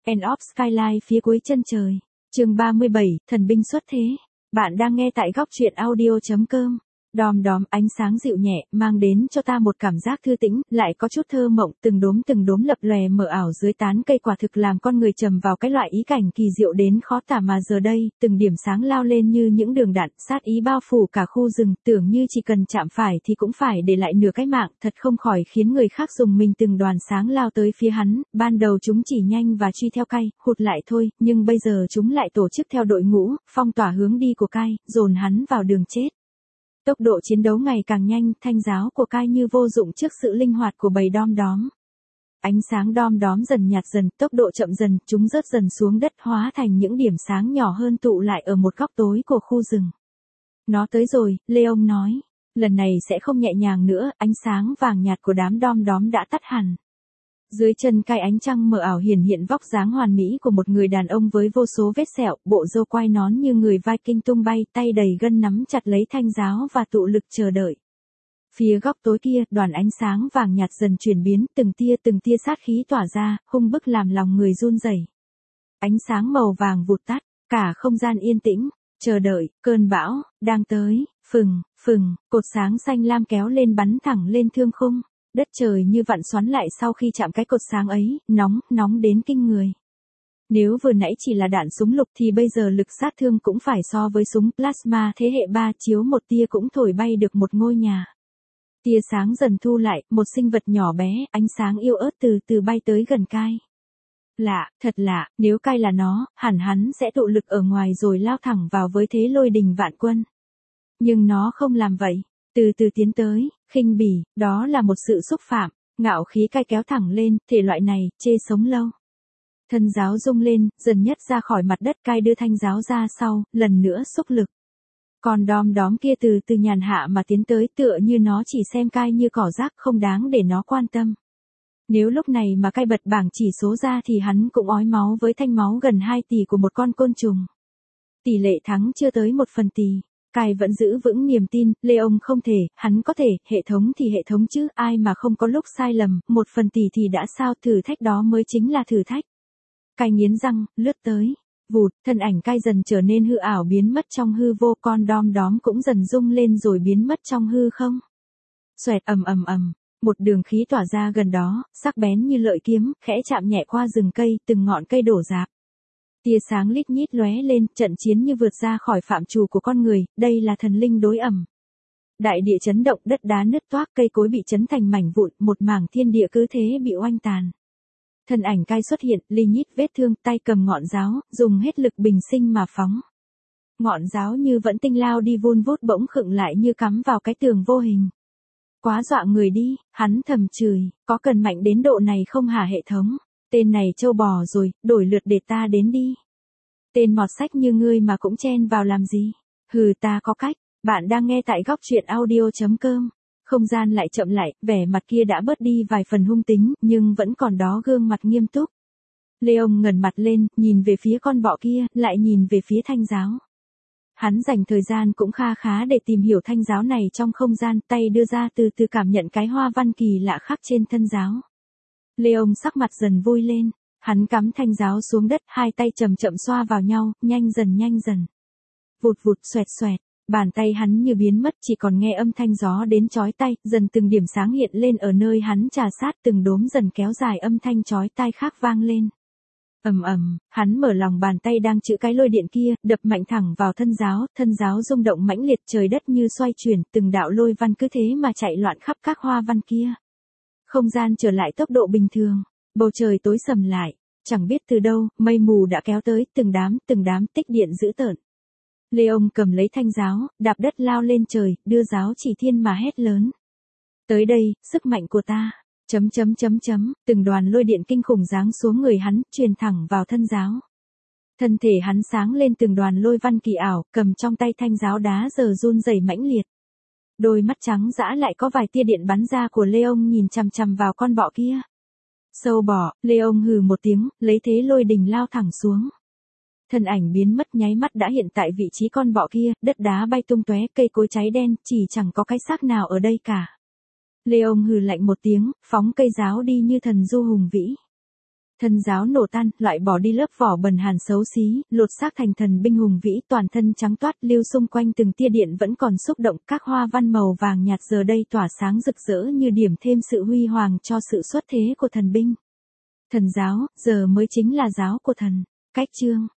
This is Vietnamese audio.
End of Skyline phía cuối chân trời. Chương 37, thần binh xuất thế. Bạn đang nghe tại góc truyện audio.com. Đom đóm ánh sáng dịu nhẹ, mang đến cho ta một cảm giác thư tĩnh, lại có chút thơ mộng, từng đốm lập lòe mờ ảo dưới tán cây, quả thực làm con người trầm vào cái loại ý cảnh kỳ diệu đến khó tả. Mà giờ đây, từng điểm sáng lao lên như những đường đạn, sát ý bao phủ cả khu rừng, tưởng như chỉ cần chạm phải thì cũng phải để lại nửa cái mạng, thật không khỏi khiến người khác dùng mình. Từng đoàn sáng lao tới phía hắn, ban đầu chúng chỉ nhanh và truy theo Kai, hụt lại thôi, nhưng bây giờ chúng lại tổ chức theo đội ngũ, phong tỏa hướng đi của Kai, dồn hắn vào đường chết. Tốc độ chiến đấu ngày càng nhanh, thanh giáo của Kai như vô dụng trước sự linh hoạt của bầy đom đóm. Ánh sáng đom đóm dần nhạt dần, tốc độ chậm dần, chúng rớt dần xuống đất, hóa thành những điểm sáng nhỏ hơn tụ lại ở một góc tối của khu rừng. Nó tới rồi, Leon nói. Lần này sẽ không nhẹ nhàng nữa, ánh sáng vàng nhạt của đám đom đóm đã tắt hẳn. Dưới chân Kai, ánh trăng mờ ảo hiển hiện vóc dáng hoàn mỹ của một người đàn ông với vô số vết sẹo, bộ râu quai nón như người Viking tung bay, tay đầy gân nắm chặt lấy thanh giáo và tụ lực chờ đợi. Phía góc tối kia, đoàn ánh sáng vàng nhạt dần chuyển biến, từng tia sát khí tỏa ra, hung bức làm lòng người run rẩy. Ánh sáng màu vàng vụt tắt, cả không gian yên tĩnh, chờ đợi, cơn bão đang tới. Phừng, cột sáng xanh lam kéo lên bắn thẳng lên thương khung. Đất trời như vặn xoắn lại sau khi chạm cái cột sáng ấy, nóng đến kinh người. Nếu vừa nãy chỉ là đạn súng lục thì bây giờ lực sát thương cũng phải so với súng plasma thế hệ 3, chiếu một tia cũng thổi bay được một ngôi nhà. Tia sáng dần thu lại, một sinh vật nhỏ bé, ánh sáng yếu ớt từ từ bay tới gần Kai. Lạ, thật lạ, nếu Kai là nó, hẳn hắn sẽ tụ lực ở ngoài rồi lao thẳng vào với thế lôi đình vạn quân. Nhưng nó không làm vậy. Từ từ tiến tới, khinh bỉ, đó là một sự xúc phạm, ngạo khí Kai kéo thẳng lên, thể loại này, chê sống lâu. Thân giáo rung lên, dần nhất ra khỏi mặt đất, Kai đưa thanh giáo ra sau, lần nữa xúc lực. Còn đom đóm kia từ từ nhàn hạ mà tiến tới, tựa như nó chỉ xem Kai như cỏ rác, không đáng để nó quan tâm. Nếu lúc này mà Kai bật bảng chỉ số ra thì hắn cũng ói máu với thanh máu gần 2 tỷ của một con côn trùng. Tỷ lệ thắng chưa tới 1/10 tỷ. Kai vẫn giữ vững niềm tin, Leon không thể, hắn có thể, hệ thống thì hệ thống chứ, ai mà không có lúc sai lầm, 1/10 thì đã sao, thử thách đó mới chính là thử thách. Kai nghiến răng, lướt tới, vụt, thân ảnh Kai dần trở nên hư ảo biến mất trong hư vô, con đom đóm cũng dần rung lên rồi biến mất trong hư không. Xoẹt ầm, một đường khí tỏa ra gần đó, sắc bén như lợi kiếm, khẽ chạm nhẹ qua rừng cây, từng ngọn cây đổ rạp. Tia sáng lít nhít lóe lên, trận chiến như vượt ra khỏi phạm trù của con người, đây là thần linh đối ẩm. Đại địa chấn động, đất đá nứt toác, cây cối bị chấn thành mảnh vụn, một mảng thiên địa cứ thế bị oanh tàn. Thân ảnh Kai xuất hiện, li nhít vết thương, tay cầm ngọn giáo, dùng hết lực bình sinh mà phóng. Ngọn giáo như vẫn tinh lao đi vun vút, bỗng khựng lại như cắm vào cái tường vô hình. Quá dọa người đi, hắn thầm chửi, có cần mạnh đến độ này không hả hệ thống? Tên này trâu bò rồi, đổi lượt để ta đến đi. Tên mọt sách như ngươi mà cũng chen vào làm gì? Hừ, ta có cách. Bạn đang nghe tại góc truyện audio.com. Không gian lại chậm lại, vẻ mặt kia đã bớt đi vài phần hung tính, nhưng vẫn còn đó gương mặt nghiêm túc. Leon ngẩng mặt lên, nhìn về phía con bọ kia, lại nhìn về phía thanh giáo. Hắn dành thời gian cũng kha khá để tìm hiểu thanh giáo này trong không gian, tay đưa ra từ từ cảm nhận cái hoa văn kỳ lạ khắc trên thân giáo. Leon sắc mặt dần vui lên, hắn cắm thanh giáo xuống đất, hai tay chậm xoa vào nhau, nhanh dần. Vụt, xoẹt, bàn tay hắn như biến mất, chỉ còn nghe âm thanh gió đến chói tai, dần từng điểm sáng hiện lên ở nơi hắn trà sát, từng đốm dần kéo dài, âm thanh chói tai khác vang lên. Hắn mở lòng bàn tay đang chữ cái lôi điện kia, đập mạnh thẳng vào thân giáo rung động mãnh liệt, trời đất như xoay chuyển, từng đạo lôi văn cứ thế mà chạy loạn khắp các hoa văn kia. Không gian trở lại tốc độ bình thường, bầu trời tối sầm lại, chẳng biết từ đâu, mây mù đã kéo tới, từng đám tích điện dữ tợn. Leon cầm lấy thanh giáo, đạp đất lao lên trời, đưa giáo chỉ thiên mà hét lớn. Tới đây, sức mạnh của ta. Từng đoàn lôi điện kinh khủng giáng xuống người hắn, truyền thẳng vào thân giáo. Thân thể hắn sáng lên từng đoàn lôi văn kỳ ảo, cầm trong tay thanh giáo đá giờ run rẩy mãnh liệt. Đôi mắt trắng dã lại có vài tia điện bắn ra của Leon nhìn chằm vào con bọ kia. Sâu bọ, Leon hừ một tiếng, lấy thế lôi đình lao thẳng xuống. Thân ảnh biến mất nháy mắt đã hiện tại vị trí con bọ kia, đất đá bay tung tóe, cây cối cháy đen, chỉ chẳng có cái xác nào ở đây cả. Leon hừ lạnh một tiếng, phóng cây giáo đi như thần du hùng vĩ. Thân giáo nổ tan, loại bỏ đi lớp vỏ bần hàn xấu xí, lột xác thành thần binh hùng vĩ, toàn thân trắng toát, lưu xung quanh từng tia điện vẫn còn xúc động, các hoa văn màu vàng nhạt giờ đây tỏa sáng rực rỡ như điểm thêm sự huy hoàng cho sự xuất thế của thần binh. Thần giáo, giờ mới chính là giáo của thần. Cách chương